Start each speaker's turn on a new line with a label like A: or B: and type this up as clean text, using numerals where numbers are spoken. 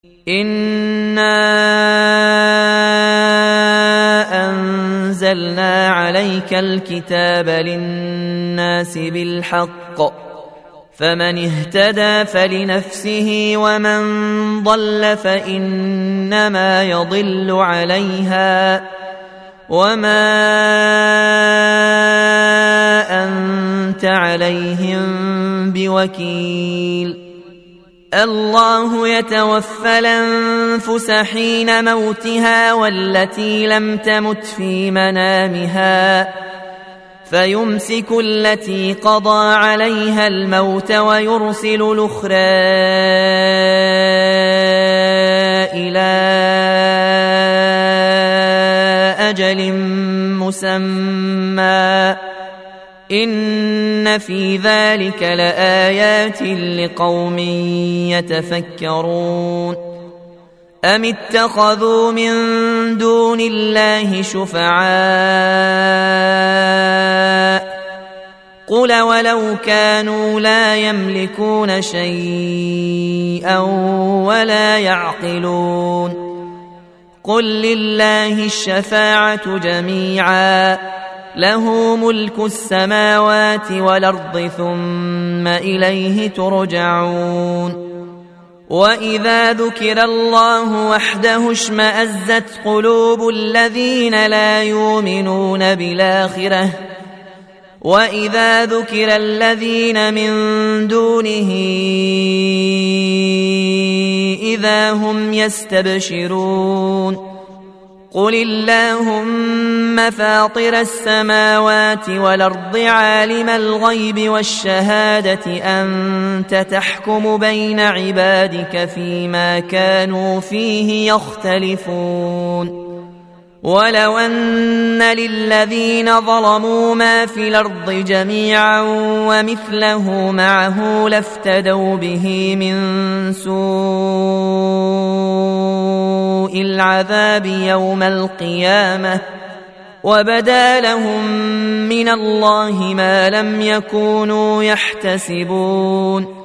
A: إنا أنزلنا عليك الكتاب للناس بالحق فمن اهتدى فلنفسه ومن ضل فإنما يضل عليها وما أنت عليهم بوكيل. الله يتوفى الأنفس حين موتها والتي لم تمت في منامها فيمسك التي قضى عليها الموت ويرسل الأخرى إلى أجل مسمى إن في ذلك لآيات لقوم يتفكرون. أم اتخذوا من دون الله شفعاء قل ولو كانوا لا يملكون شيئا ولا يعقلون قل لله الشفاعة جميعا له ملك السماوات والأرض ثم إليه ترجعون. وإذا ذكر الله وحده اشمأزت قلوب الذين لا يؤمنون بالآخرة وإذا ذكر الذين من دونه إذا هم يستبشرون. قل اللهم فاطر السماوات والأرض عالم الغيب والشهادة أنت تحكم بين عبادك فيما كانوا فيه يختلفون. ولو أن للذين ظلموا ما في الأرض جميعا ومثله معه لافتدوا به من سوء العذاب يوم القيامة وبدا لهم من الله ما لم يكونوا يحتسبون.